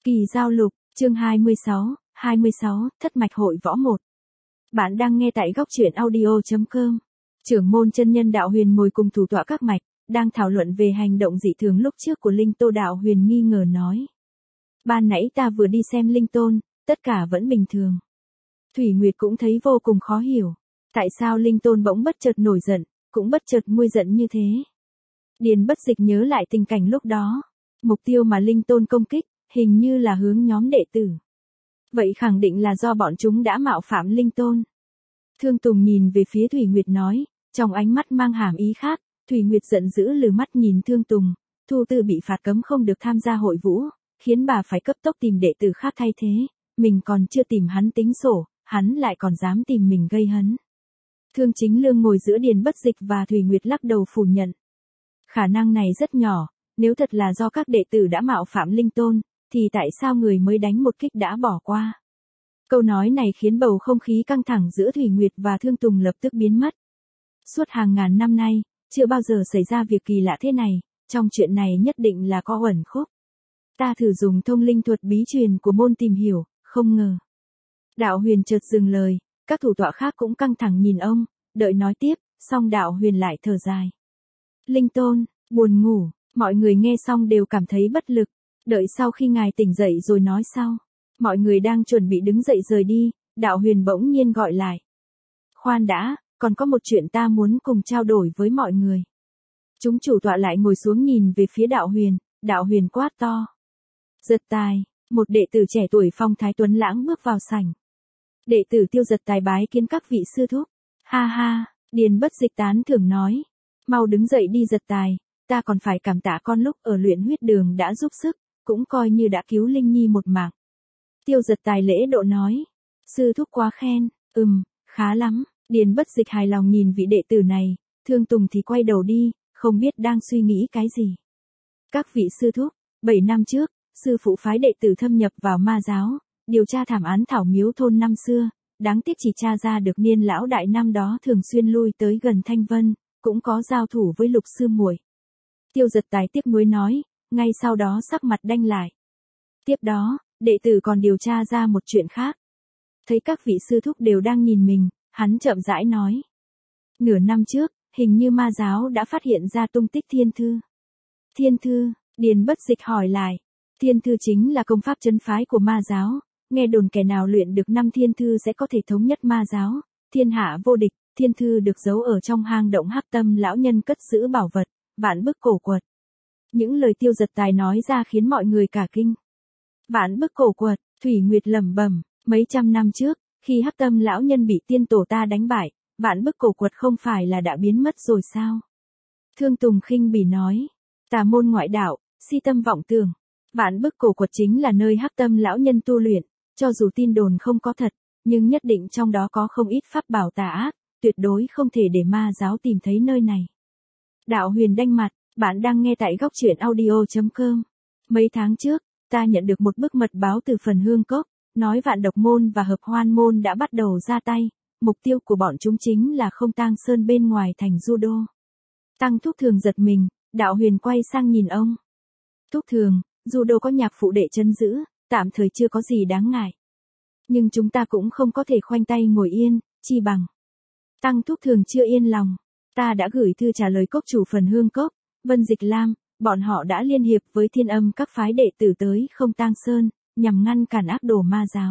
Kỳ giao lục, chương 26, Thất mạch hội võ 1. Bạn đang nghe tại góc truyện audio.com. Trưởng môn chân nhân Đạo Huyền ngồi cùng thủ tọa các mạch, đang thảo luận về hành động dị thường lúc trước của Linh Tô. Đạo Huyền nghi ngờ nói. Ban nãy ta vừa đi xem Linh Tôn, tất cả vẫn bình thường. Thủy Nguyệt cũng thấy vô cùng khó hiểu. Tại sao Linh Tôn bỗng bất chợt nổi giận, cũng bất chợt nguôi giận như thế? Điền Bất Dịch nhớ lại tình cảnh lúc đó. Mục tiêu mà Linh Tôn công kích, hình như là hướng nhóm đệ tử. Vậy khẳng định là do bọn chúng đã mạo phạm Linh Tôn. Thương Tùng nhìn về phía Thủy Nguyệt nói, trong ánh mắt mang hàm ý khác. Thủy Nguyệt giận dữ lừ mắt nhìn Thương Tùng. Thu Tư bị phạt cấm không được tham gia hội vũ, khiến bà phải cấp tốc tìm đệ tử khác thay thế. Mình còn chưa tìm hắn tính sổ, hắn lại còn dám tìm mình gây hấn. Thương Chính Lương ngồi giữa Điền Bất Dịch và Thủy Nguyệt lắc đầu phủ nhận. Khả năng này rất nhỏ, nếu thật là do các đệ tử đã mạo phạm Linh Tôn, thì tại sao người mới đánh một kích đã bỏ qua? Câu nói này khiến bầu không khí căng thẳng giữa Thủy Nguyệt và Thương Tùng lập tức biến mất. Suốt hàng ngàn năm nay, chưa bao giờ xảy ra việc kỳ lạ thế này, trong chuyện này nhất định là có uẩn khúc. Ta thử dùng thông linh thuật bí truyền của môn tìm hiểu, không ngờ. Đạo Huyền chợt dừng lời, các thủ tọa khác cũng căng thẳng nhìn ông, đợi nói tiếp, song Đạo Huyền lại thở dài. Linh Tôn, buồn ngủ, mọi người nghe xong đều cảm thấy bất lực, đợi sau khi ngài tỉnh dậy rồi nói sau. Mọi người đang chuẩn bị đứng dậy rời đi, Đạo Huyền bỗng nhiên gọi lại. Khoan đã, còn có một chuyện ta muốn cùng trao đổi với mọi người. Chúng chủ tọa lại ngồi xuống nhìn về phía Đạo Huyền quát to. Giật Tài, một đệ tử trẻ tuổi phong thái tuấn lãng bước vào sảnh. Đệ tử Tiêu Giật Tài bái kiến các vị sư thúc. Ha ha, Điền Bất Dịch tán thưởng nói. Mau đứng dậy đi Giật Tài, ta còn phải cảm tạ con lúc ở luyện huyết đường đã giúp sức, cũng coi như đã cứu Linh Nhi một mạng. Tiêu Giật Tài lễ độ nói. Sư thúc quá khen, khá lắm. Điền Bất Dịch hài lòng nhìn vị đệ tử này, Thương Tùng thì quay đầu đi, không biết đang suy nghĩ cái gì. Các vị sư thúc, 7 năm trước, sư phụ phái đệ tử thâm nhập vào ma giáo, điều tra thảm án Thảo Miếu thôn năm xưa, đáng tiếc chỉ tra ra được niên lão đại năm đó thường xuyên lui tới gần Thanh Vân, cũng có giao thủ với Lục sư muội. Tiêu Giật Tài tiếc nuối nói, ngay sau đó sắc mặt đanh lại. Tiếp đó, đệ tử còn điều tra ra một chuyện khác. Thấy các vị sư thúc đều đang nhìn mình, hắn chậm rãi nói. Nửa năm trước, hình như ma giáo đã phát hiện ra tung tích thiên thư. Thiên thư, Điền Bất Dịch hỏi lại. Thiên thư chính là công pháp trấn phái của ma giáo, nghe đồn kẻ nào luyện được 5 thiên thư sẽ có thể thống nhất ma giáo, thiên hạ vô địch. Thiên thư được giấu ở trong hang động Hắc Tâm lão nhân cất giữ bảo vật, vạn bức cổ quật. Những lời Tiêu Giật Tài nói ra khiến mọi người cả kinh. Vạn bức cổ quật, Thủy Nguyệt lẩm bẩm, mấy trăm năm trước, khi Hắc Tâm lão nhân bị tiên tổ ta đánh bại, vạn bức cổ quật không phải là đã biến mất rồi sao? Thương Tùng khinh bỉ nói, tà môn ngoại đạo, si tâm vọng tưởng. Vạn bức cổ quật chính là nơi Hắc Tâm lão nhân tu luyện, cho dù tin đồn không có thật, nhưng nhất định trong đó có không ít pháp bảo tà ác, tuyệt đối không thể để ma giáo tìm thấy nơi này. Đạo Huyền đanh mặt, bạn đang nghe tại góc truyện audio.com. Mấy tháng trước, ta nhận được một bức mật báo từ Phần Hương Cốc, nói Vạn Độc môn và Hợp Hoan môn đã bắt đầu ra tay, mục tiêu của bọn chúng chính là Không Tang Sơn bên ngoài thành Judo. Tăng Thúc Thường giật mình, Đạo Huyền quay sang nhìn ông. Thúc Thường, Judo có nhạc phụ đệ trấn giữ, tạm thời chưa có gì đáng ngại. Nhưng chúng ta cũng không có thể khoanh tay ngồi yên, chi bằng. Tăng Thúc Thường chưa yên lòng, ta đã gửi thư trả lời cốc chủ Phần Hương Cốc, Vân Dịch Lam, bọn họ đã liên hiệp với Thiên Âm các phái đệ tử tới Không Tang Sơn, nhằm ngăn cản ác đồ ma giáo.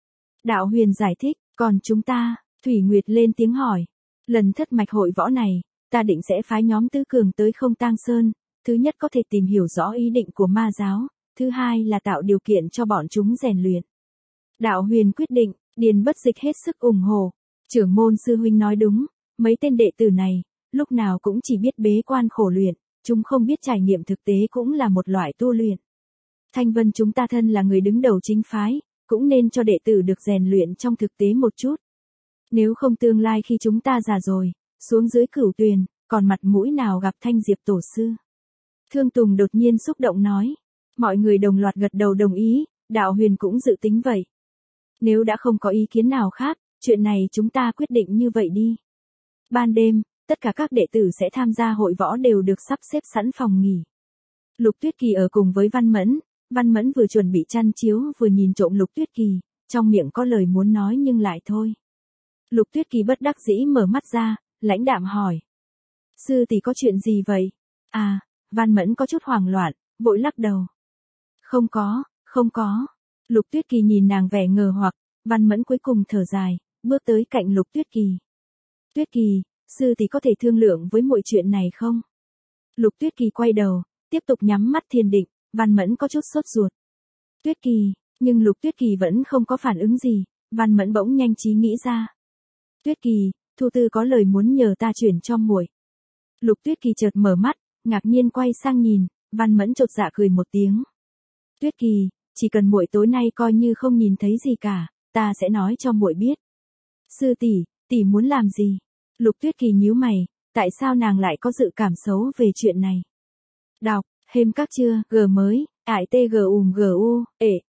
Đạo Huyền giải thích, còn chúng ta, Thủy Nguyệt lên tiếng hỏi. Lần thất mạch hội võ này, ta định sẽ phái nhóm tứ cường tới Không Tang Sơn, thứ nhất có thể tìm hiểu rõ ý định của ma giáo, thứ hai là tạo điều kiện cho bọn chúng rèn luyện. Đạo Huyền quyết định, Điền Bất Dịch hết sức ủng hộ. Trưởng môn sư huynh nói đúng, mấy tên đệ tử này, lúc nào cũng chỉ biết bế quan khổ luyện, chúng không biết trải nghiệm thực tế cũng là một loại tu luyện. Thanh Vân chúng ta thân là người đứng đầu chính phái, cũng nên cho đệ tử được rèn luyện trong thực tế một chút. Nếu không tương lai khi chúng ta già rồi, xuống dưới Cửu Tuyền, còn mặt mũi nào gặp Thanh Diệp tổ sư. Thương Tùng đột nhiên xúc động nói. Mọi người đồng loạt gật đầu đồng ý, Đạo Huyền cũng dự tính vậy. Nếu đã không có ý kiến nào khác, chuyện này chúng ta quyết định như vậy đi. Ban đêm, tất cả các đệ tử sẽ tham gia hội võ đều được sắp xếp sẵn phòng nghỉ. Lục Tuyết Kỳ ở cùng với Văn Mẫn, Văn Mẫn vừa chuẩn bị chăn chiếu vừa nhìn trộm Lục Tuyết Kỳ, trong miệng có lời muốn nói nhưng lại thôi. Lục Tuyết Kỳ bất đắc dĩ mở mắt ra, lãnh đạm hỏi. Sư tỷ có chuyện gì vậy? À, Văn Mẫn có chút hoảng loạn, vội lắc đầu. Không có, không có. Lục Tuyết Kỳ nhìn nàng vẻ ngờ hoặc, Văn Mẫn cuối cùng thở dài, bước tới cạnh Lục Tuyết Kỳ. Tuyết Kỳ, sư tỷ có thể thương lượng với muội chuyện này không? Lục Tuyết Kỳ quay đầu, tiếp tục nhắm mắt thiền định, Văn Mẫn có chút sốt ruột. Tuyết Kỳ, nhưng Lục Tuyết Kỳ vẫn không có phản ứng gì, Văn Mẫn bỗng nhanh trí nghĩ ra. Tuyết Kỳ, Thu Tư có lời muốn nhờ ta chuyển cho muội. Lục Tuyết Kỳ chợt mở mắt, ngạc nhiên quay sang nhìn, Văn Mẫn chột dạ cười một tiếng. Tuyết Kỳ, chỉ cần muội tối nay coi như không nhìn thấy gì cả, ta sẽ nói cho muội biết. Sư tỷ, tỷ muốn làm gì? Lục Tuyết Kỳ nhíu mày, tại sao nàng lại có dự cảm xấu về chuyện này? Đọc, hêm các chưa, g mới, ải t g u,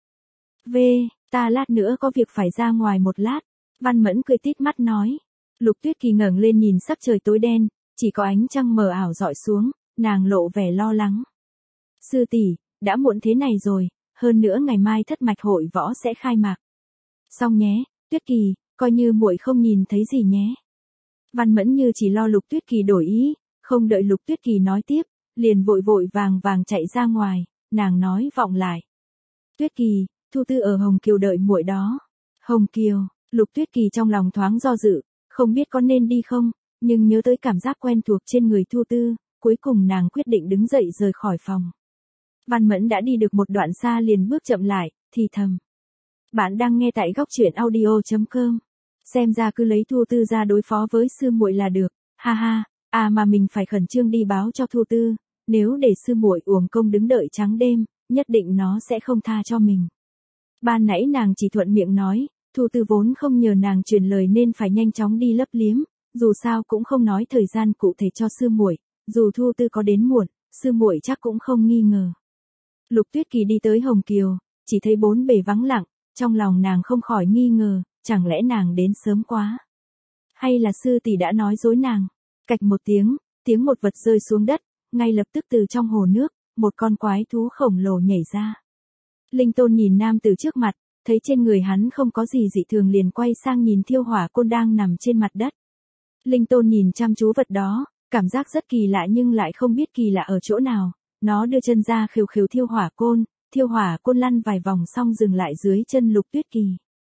v, ta lát nữa có việc phải ra ngoài một lát. Văn Mẫn cười tít mắt nói. Lục Tuyết Kỳ ngẩng lên nhìn sắc trời tối đen, chỉ có ánh trăng mờ ảo rọi xuống, nàng lộ vẻ lo lắng. Sư tỷ, đã muộn thế này rồi, hơn nữa ngày mai thất mạch hội võ sẽ khai mạc. Xong nhé, Tuyết Kỳ, coi như muội không nhìn thấy gì nhé. Văn Mẫn như chỉ lo Lục Tuyết Kỳ đổi ý, không đợi Lục Tuyết Kỳ nói tiếp, liền vội vội vàng vàng chạy ra ngoài, nàng nói vọng lại. Tuyết Kỳ, Thu Tư ở Hồng Kiều đợi muội đó. Hồng Kiều, Lục Tuyết Kỳ trong lòng thoáng do dự, không biết có nên đi không, nhưng nhớ tới cảm giác quen thuộc trên người Thu Tư, cuối cùng nàng quyết định đứng dậy rời khỏi phòng. Văn Mẫn đã đi được một đoạn xa liền bước chậm lại, thì thầm. Bạn đang nghe tại góc truyện audio.com. Xem ra cứ lấy Thu Tư ra đối phó với sư muội là được, ha ha, mà mình phải khẩn trương đi báo cho Thu Tư, nếu để sư muội uổng công đứng đợi trắng đêm, nhất định nó sẽ không tha cho mình. Ban nãy nàng chỉ thuận miệng nói, Thu Tư vốn không nhờ nàng truyền lời nên phải nhanh chóng đi lấp liếm, dù sao cũng không nói thời gian cụ thể cho sư muội, dù Thu Tư có đến muộn, sư muội chắc cũng không nghi ngờ. Lục Tuyết Kỳ đi tới Hồng Kiều, chỉ thấy bốn bề vắng lặng, trong lòng nàng không khỏi nghi ngờ, chẳng lẽ nàng đến sớm quá? Hay là sư tỷ đã nói dối nàng? Cạch một tiếng một vật rơi xuống đất, ngay lập tức từ trong hồ nước, một con quái thú khổng lồ nhảy ra. Linh Tôn nhìn nam tử trước mặt, thấy trên người hắn không có gì dị thường liền quay sang nhìn Thiêu Hỏa Côn đang nằm trên mặt đất. Linh Tôn nhìn chăm chú vật đó, cảm giác rất kỳ lạ nhưng lại không biết kỳ lạ ở chỗ nào. Nó đưa chân ra khều khều Thiêu Hỏa Côn lăn vài vòng xong dừng lại dưới chân Lục Tuyết Kỳ.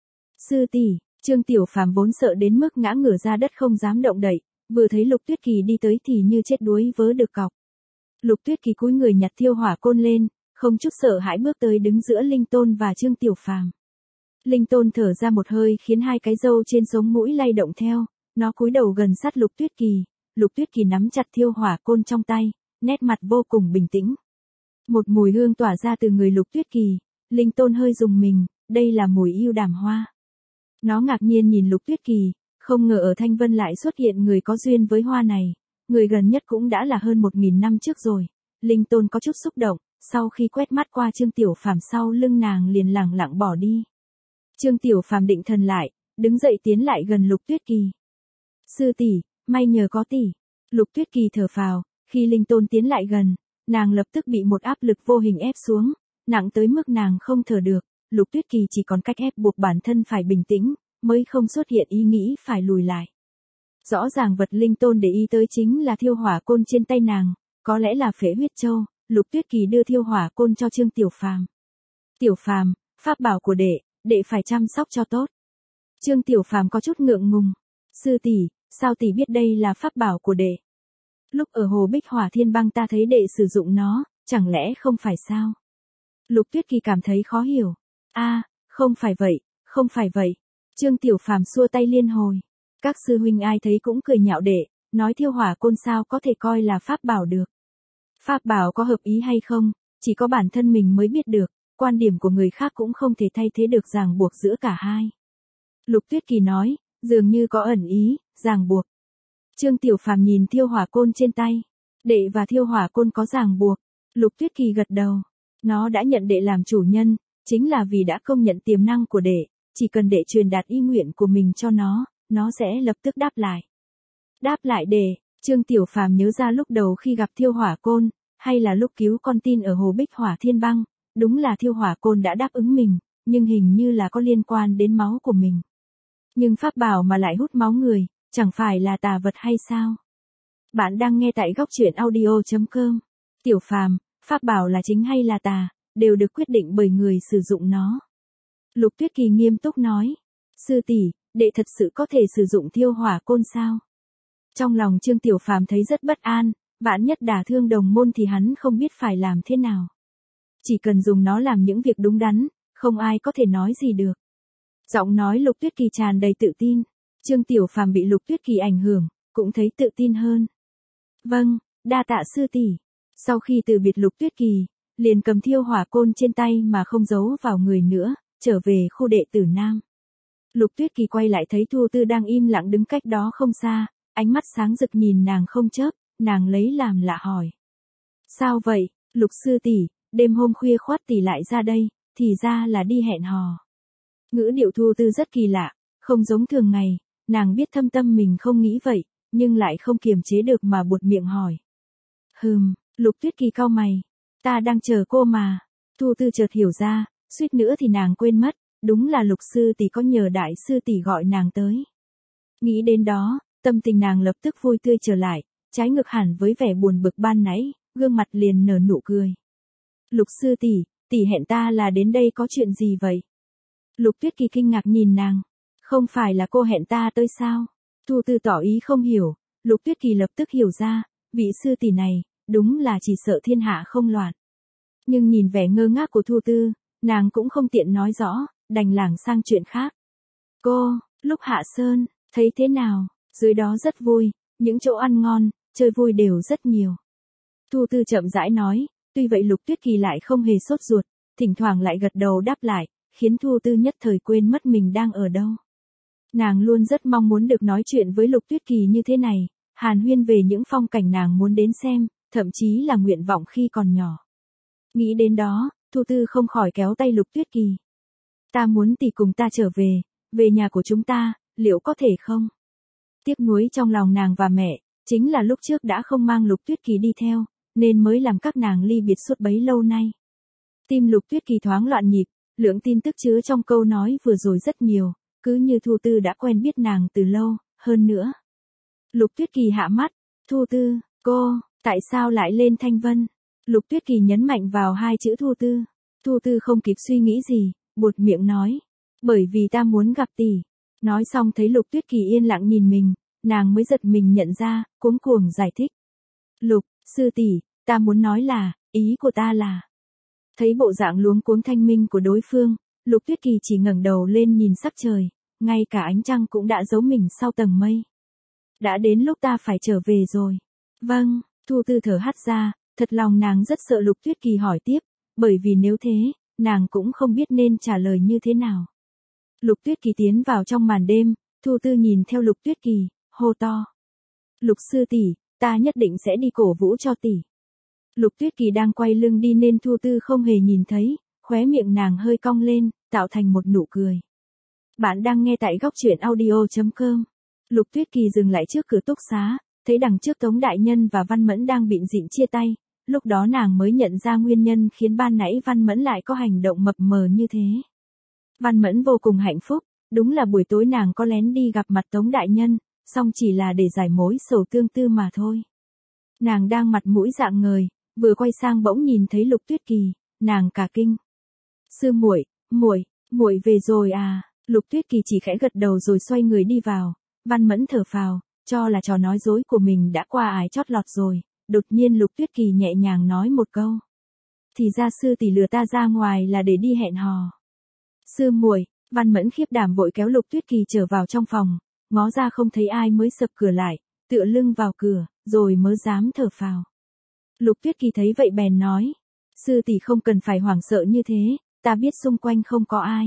Sư tỷ, Trương Tiểu Phàm vốn sợ đến mức ngã ngửa ra đất không dám động đậy, vừa thấy Lục Tuyết Kỳ đi tới thì như chết đuối vớ được cọc. Lục Tuyết Kỳ cúi người nhặt Thiêu Hỏa Côn lên, không chút sợ hãi bước tới đứng giữa Linh Tôn và Trương Tiểu Phàm. Linh Tôn thở ra một hơi khiến hai cái râu trên sống mũi lay động theo, nó cúi đầu gần sát Lục Tuyết Kỳ. Lục Tuyết Kỳ nắm chặt Thiêu Hỏa Côn trong tay, nét mặt vô cùng bình tĩnh. Một mùi hương tỏa ra từ người Lục Tuyết Kỳ, Linh Tôn hơi rùng mình, đây là mùi yêu đàm hoa. Nó ngạc nhiên nhìn Lục Tuyết Kỳ, không ngờ ở Thanh Vân lại xuất hiện người có duyên với hoa này, người gần nhất cũng đã là hơn 1000 năm trước rồi. Linh Tôn có chút xúc động, sau khi quét mắt qua Trương Tiểu Phàm sau lưng nàng liền lẳng lặng bỏ đi. Trương Tiểu Phàm định thần lại, đứng dậy tiến lại gần Lục Tuyết Kỳ. Sư tỷ, may nhờ có tỷ. Lục Tuyết Kỳ thở phào, khi Linh Tôn tiến lại gần, nàng lập tức bị một áp lực vô hình ép xuống, nặng tới mức nàng không thở được. Lục Tuyết Kỳ chỉ còn cách ép buộc bản thân phải bình tĩnh, mới không xuất hiện ý nghĩ phải lùi lại. Rõ ràng vật Linh Tôn để ý tới chính là Thiêu Hỏa Côn trên tay nàng, có lẽ là Phế Huyết Châu. Lục Tuyết Kỳ đưa Thiêu Hỏa Côn cho Trương Tiểu Phàm. Tiểu Phàm, pháp bảo của đệ phải chăm sóc cho tốt. Trương Tiểu Phàm có chút ngượng ngùng. Sư tỷ, sao tỷ biết đây là pháp bảo của đệ? Lúc ở hồ Bích Hỏa Thiên Băng ta thấy đệ sử dụng nó, chẳng lẽ không phải sao? Lục Tuyết Kỳ cảm thấy khó hiểu. Không phải vậy. Trương Tiểu Phàm xua tay liên hồi. Các sư huynh ai thấy cũng cười nhạo đệ, nói Thiêu Hỏa Côn sao có thể coi là pháp bảo được. Pháp bảo có hợp ý hay không, chỉ có bản thân mình mới biết được, quan điểm của người khác cũng không thể thay thế được ràng buộc giữa cả hai. Lục Tuyết Kỳ nói, dường như có ẩn ý, ràng buộc. Trương Tiểu Phàm nhìn Thiêu Hỏa Côn trên tay. Đệ và Thiêu Hỏa Côn có ràng buộc. Lục Tuyết Kỳ gật đầu. Nó đã nhận đệ làm chủ nhân, chính là vì đã công nhận tiềm năng của đệ, chỉ cần đệ truyền đạt ý nguyện của mình cho nó sẽ lập tức đáp lại. Đáp lại đệ, Trương Tiểu Phàm nhớ ra lúc đầu khi gặp Thiêu Hỏa Côn, hay là lúc cứu con tin ở hồ Bích Hỏa Thiên Băng, đúng là Thiêu Hỏa Côn đã đáp ứng mình, nhưng hình như là có liên quan đến máu của mình. Nhưng pháp bảo mà lại hút máu người, chẳng phải là tà vật hay sao? Bạn đang nghe tại góc truyện audio.com. Tiểu Phàm, pháp bảo là chính hay là tà, đều được quyết định bởi người sử dụng nó. Lục Tuyết Kỳ nghiêm túc nói. Sư tỷ, đệ thật sự có thể sử dụng Thiêu Hỏa Côn sao? Trong lòng Trương Tiểu Phàm thấy rất bất an, vạn nhất đả thương đồng môn thì hắn không biết phải làm thế nào. Chỉ cần dùng nó làm những việc đúng đắn, không ai có thể nói gì được. Giọng nói Lục Tuyết Kỳ tràn đầy tự tin. Trương Tiểu Phàm bị Lục Tuyết Kỳ ảnh hưởng, cũng thấy tự tin hơn. Vâng, đa tạ sư tỷ. Sau khi từ biệt Lục Tuyết Kỳ, liền cầm Thiêu Hỏa Côn trên tay mà không giấu vào người nữa, trở về khu đệ tử Nam. Lục Tuyết Kỳ quay lại thấy Thu Tư đang im lặng đứng cách đó không xa, ánh mắt sáng rực nhìn nàng không chớp, nàng lấy làm lạ hỏi. Sao vậy, Lục sư tỷ, đêm hôm khuya khoắt tỷ lại ra đây, thì ra là đi hẹn hò. Ngữ điệu Thu Tư rất kỳ lạ, không giống thường ngày, nàng biết thâm tâm mình không nghĩ vậy, nhưng lại không kiềm chế được mà buột miệng hỏi. Lục Tuyết Kỳ cau mày, ta đang chờ cô mà. Thu Tư chợt hiểu ra, suýt nữa thì nàng quên mất, đúng là Lục sư tỷ có nhờ đại sư tỷ gọi nàng tới. Nghĩ đến đó, tâm tình nàng lập tức vui tươi trở lại, trái ngược hẳn với vẻ buồn bực ban nãy, gương mặt liền nở nụ cười. Lục sư tỷ, tỷ hẹn ta là đến đây có chuyện gì vậy? Lục Tuyết Kỳ kinh ngạc nhìn nàng, không phải là cô hẹn ta tới sao? Thu Tư tỏ ý không hiểu, Lục Tuyết Kỳ lập tức hiểu ra, vị sư tỷ này, đúng là chỉ sợ thiên hạ không loạn. Nhưng nhìn vẻ ngơ ngác của Thu Tư, nàng cũng không tiện nói rõ, đành lảng sang chuyện khác. Cô, lúc hạ sơn, thấy thế nào? Dưới đó rất vui, những chỗ ăn ngon, chơi vui đều rất nhiều. Thu Tư chậm rãi nói, tuy vậy Lục Tuyết Kỳ lại không hề sốt ruột, thỉnh thoảng lại gật đầu đáp lại, khiến Thu Tư nhất thời quên mất mình đang ở đâu. Nàng luôn rất mong muốn được nói chuyện với Lục Tuyết Kỳ như thế này, hàn huyên về những phong cảnh nàng muốn đến xem, thậm chí là nguyện vọng khi còn nhỏ. Nghĩ đến đó, Thu Tư không khỏi kéo tay Lục Tuyết Kỳ. Ta muốn tỷ cùng ta trở về nhà của chúng ta, liệu có thể không? Tiếc nuối trong lòng nàng và mẹ, chính là lúc trước đã không mang Lục Tuyết Kỳ đi theo, nên mới làm các nàng ly biệt suốt bấy lâu nay. Tim Lục Tuyết Kỳ thoáng loạn nhịp, lượng tin tức chứa trong câu nói vừa rồi rất nhiều, cứ như Thu Tư đã quen biết nàng từ lâu, hơn nữa. Lục Tuyết Kỳ hạ mắt, Thu Tư, cô, tại sao lại lên Thanh Vân? Lục Tuyết Kỳ nhấn mạnh vào hai chữ Thu Tư. Thu Tư không kịp suy nghĩ gì, buột miệng nói, bởi vì ta muốn gặp tỷ. Nói xong thấy Lục Tuyết Kỳ yên lặng nhìn mình, nàng mới giật mình nhận ra, cuống cuồng giải thích. Lục, sư tỷ, ta muốn nói là, ý của ta là. Thấy bộ dạng luống cuống thanh minh của đối phương, Lục Tuyết Kỳ chỉ ngẩng đầu lên nhìn sắc trời, ngay cả ánh trăng cũng đã giấu mình sau tầng mây. Đã đến lúc ta phải trở về rồi. Vâng, Thu Tư thở hắt ra, thật lòng nàng rất sợ Lục Tuyết Kỳ hỏi tiếp, bởi vì nếu thế, nàng cũng không biết nên trả lời như thế nào. Lục Tuyết Kỳ tiến vào trong màn đêm, Thu Tư nhìn theo Lục Tuyết Kỳ, hô to. Lục sư tỷ, ta nhất định sẽ đi cổ vũ cho tỷ. Lục Tuyết Kỳ đang quay lưng đi nên Thu Tư không hề nhìn thấy, khóe miệng nàng hơi cong lên, tạo thành một nụ cười. Bạn đang nghe tại góc truyện audio.com. Lục Tuyết Kỳ dừng lại trước cửa túc xá, thấy đằng trước Tống Đại Nhân và Văn Mẫn đang bịn rịn chia tay, lúc đó nàng mới nhận ra nguyên nhân khiến ban nãy Văn Mẫn lại có hành động mập mờ như thế. Văn Mẫn vô cùng hạnh phúc, đúng là buổi tối nàng có lén đi gặp mặt Tống Đại Nhân, song chỉ là để giải mối sầu tương tư mà thôi. Nàng đang mặt mũi rạng ngời, vừa quay sang bỗng nhìn thấy Lục Tuyết Kỳ, nàng cả kinh. Sư muội, muội về rồi à? Lục Tuyết Kỳ chỉ khẽ gật đầu rồi xoay người đi vào. Văn Mẫn thở phào, cho là trò nói dối của mình đã qua ải chót lọt rồi, đột nhiên Lục Tuyết Kỳ nhẹ nhàng nói một câu. Thì ra sư tỷ lừa ta ra ngoài là để đi hẹn hò. Sư muội, Văn Mẫn khiếp đảm vội kéo Lục Tuyết Kỳ trở vào trong phòng, ngó ra không thấy ai mới sập cửa lại, tựa lưng vào cửa, rồi mới dám thở phào. Lục Tuyết Kỳ thấy vậy bèn nói, sư tỷ không cần phải hoảng sợ như thế, ta biết xung quanh không có ai.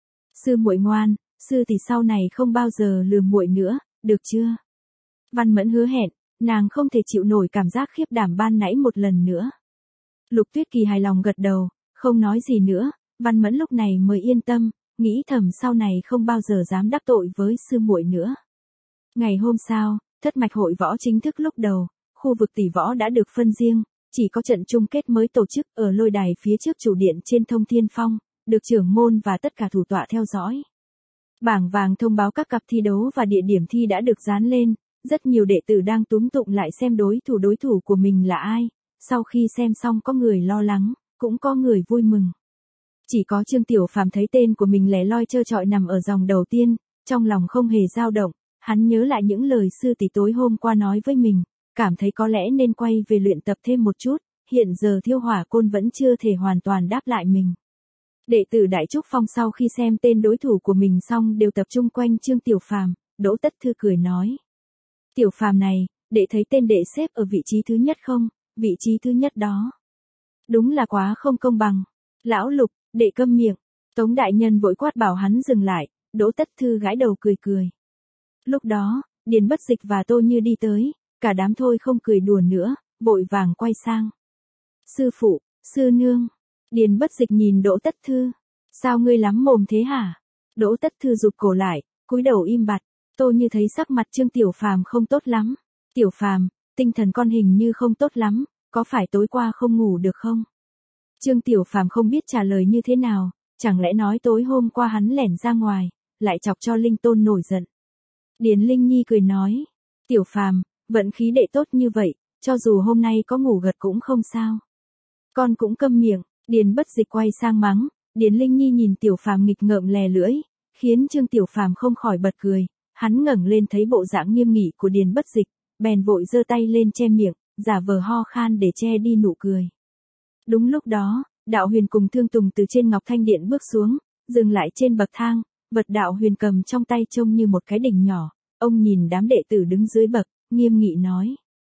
Sư muội ngoan, sư tỷ sau này không bao giờ lừa muội nữa, được chưa? Văn Mẫn hứa hẹn, nàng không thể chịu nổi cảm giác khiếp đảm ban nãy một lần nữa. Lục Tuyết Kỳ hài lòng gật đầu, không nói gì nữa, Văn Mẫn lúc này mới yên tâm, nghĩ thầm sau này không bao giờ dám đắc tội với sư muội nữa. Ngày hôm sau, thất mạch hội võ chính thức lúc đầu, khu vực tỷ võ đã được phân riêng, chỉ có trận chung kết mới tổ chức ở lôi đài phía trước chủ điện trên Thông Thiên Phong, được trưởng môn và tất cả thủ tọa theo dõi. Bảng vàng thông báo các cặp thi đấu và địa điểm thi đã được dán lên, rất nhiều đệ tử đang túm tụm lại xem đối thủ của mình là ai. Sau khi xem xong có người lo lắng, cũng có người vui mừng. Chỉ có Trương Tiểu Phàm thấy tên của mình lẻ loi trơ trọi nằm ở dòng đầu tiên, trong lòng không hề dao động, hắn nhớ lại những lời sư tỷ tối hôm qua nói với mình, cảm thấy có lẽ nên quay về luyện tập thêm một chút, hiện giờ Thiêu Hỏa Côn vẫn chưa thể hoàn toàn đáp lại mình. Đệ tử Đại Trúc Phong sau khi xem tên đối thủ của mình xong đều tập trung quanh Trương Tiểu Phàm, Đỗ Tất Thư cười nói. Tiểu Phàm này, đệ thấy tên đệ xếp ở vị trí thứ nhất không, vị trí thứ nhất đó. Đúng là quá không công bằng. Lão Lục, đệ câm miệng. Tống đại nhân vội quát bảo hắn dừng lại, Đỗ Tất Thư gãi đầu cười cười. Lúc đó, Điền Bất Dịch và Tô Như đi tới, cả đám thôi không cười đùa nữa, vội vàng quay sang. Sư phụ, sư nương. Điền Bất Dịch nhìn Đỗ Tất Thư. Sao ngươi lắm mồm thế hả? Đỗ Tất Thư rụt cổ lại, cúi đầu im bặt. Tô Như thấy sắc mặt Trương Tiểu Phàm không tốt lắm. Tiểu Phàm, tinh thần con hình như không tốt lắm, có phải tối qua không ngủ được không? Trương Tiểu Phàm không biết trả lời như thế nào, chẳng lẽ nói tối hôm qua hắn lẻn ra ngoài, lại chọc cho Linh Tôn nổi giận. Điền Linh Nhi cười nói, Tiểu Phàm, vận khí đệ tốt như vậy, cho dù hôm nay có ngủ gật cũng không sao. Con cũng câm miệng, Điền Bất Dịch quay sang mắng, Điền Linh Nhi nhìn Tiểu Phàm nghịch ngợm lè lưỡi, khiến Trương Tiểu Phàm không khỏi bật cười, hắn ngẩng lên thấy bộ dạng nghiêm nghị của Điền Bất Dịch, bèn vội giơ tay lên che miệng, giả vờ ho khan để che đi nụ cười. Đúng lúc đó, Đạo Huyền cùng Thương Tùng từ trên Ngọc Thanh Điện bước xuống, dừng lại trên bậc thang, vật Đạo Huyền cầm trong tay trông như một cái đỉnh nhỏ, ông nhìn đám đệ tử đứng dưới bậc, nghiêm nghị nói.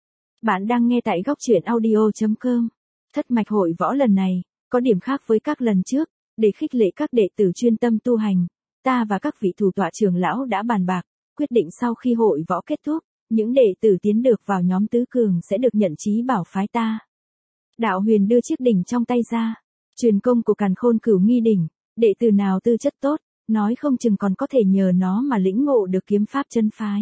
Bạn đang nghe tại góc truyện audio.com. Thất mạch hội võ lần này, có điểm khác với các lần trước, để khích lệ các đệ tử chuyên tâm tu hành, ta và các vị thủ tọa trưởng lão đã bàn bạc, quyết định sau khi hội võ kết thúc, những đệ tử tiến được vào nhóm tứ cường sẽ được nhận chí bảo phái ta. Đạo Huyền đưa chiếc đỉnh trong tay ra, truyền công của Càn Khôn Cửu Nghi đỉnh, đệ tử nào tư chất tốt, nói không chừng còn có thể nhờ nó mà lĩnh ngộ được kiếm pháp chân phái.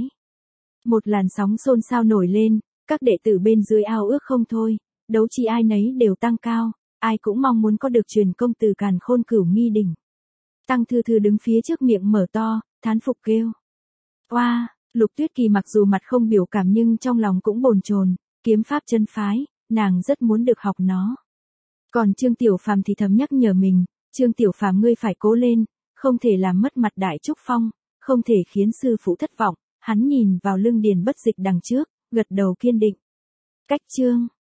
Một làn sóng xôn xao nổi lên, các đệ tử bên dưới ao ước không thôi, đấu trí ai nấy đều tăng cao, ai cũng mong muốn có được truyền công từ Càn Khôn Cửu Nghi đỉnh. Tăng Thư Thư đứng phía trước miệng mở to, thán phục kêu. Oa, Lục Tuyết Kỳ mặc dù mặt không biểu cảm nhưng trong lòng cũng bồn chồn, kiếm pháp chân phái, nàng rất muốn được học nó. Còn Trương Tiểu Phàm thì thầm nhắc nhở mình, Trương Tiểu Phàm ngươi phải cố lên, không thể làm mất mặt Đại Trúc Phong, không thể khiến sư phụ thất vọng, hắn nhìn vào lưng Điền Bất Dịch đằng trước, gật đầu kiên định. Cách chương